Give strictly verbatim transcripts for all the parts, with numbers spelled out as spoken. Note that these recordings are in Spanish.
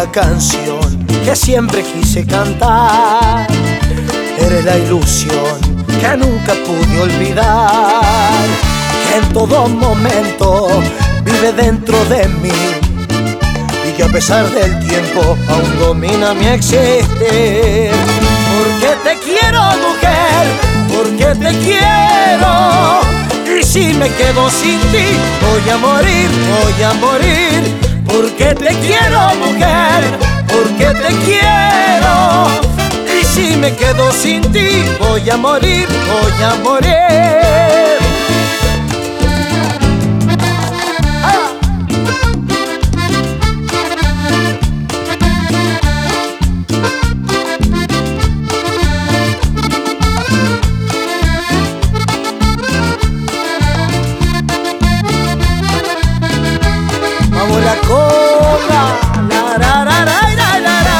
la canción que siempre quise cantar. Eres la ilusión que nunca pude olvidar, que en todo momento vive dentro de mí y que a pesar del tiempo aún domina mi existir. Porque te quiero, mujer, porque te quiero. Y si me quedo sin ti, voy a morir, voy a morir. Porque te quiero, mujer, porque te quiero. Y si me quedo sin ti, voy a morir, voy a morir. ¡Ah! Vamos la cobra, la ra ra ra ra ra ra.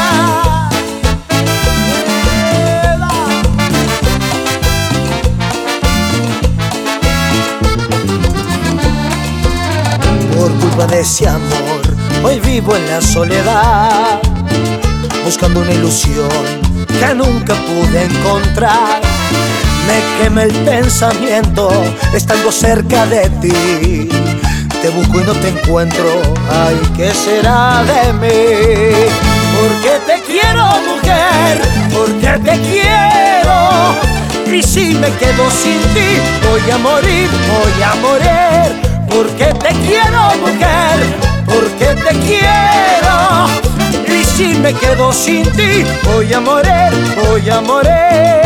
Por culpa de ese amor, hoy vivo en la soledad, buscando una ilusión que nunca pude encontrar. Me quema el pensamiento estando cerca de ti. Te busco y no te encuentro, ay, ¿qué será de mí? Porque te quiero, mujer, porque te quiero. Y si me quedo sin ti, voy a morir, voy a morir. Porque te quiero, mujer, porque te quiero. Y si me quedo sin ti, voy a morir, voy a morir.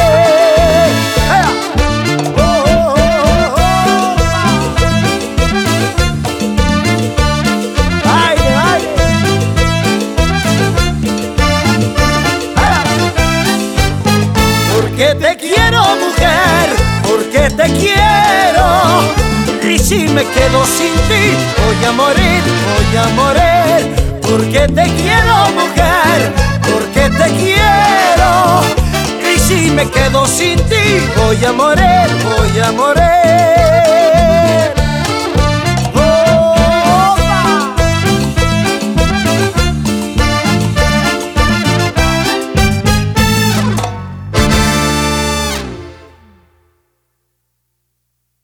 Porque te quiero, mujer, porque te quiero. Y si me quedo sin ti, voy a morir, voy a morir. Porque te quiero, mujer, porque te quiero. Y si me quedo sin ti, voy a morir, voy a morir.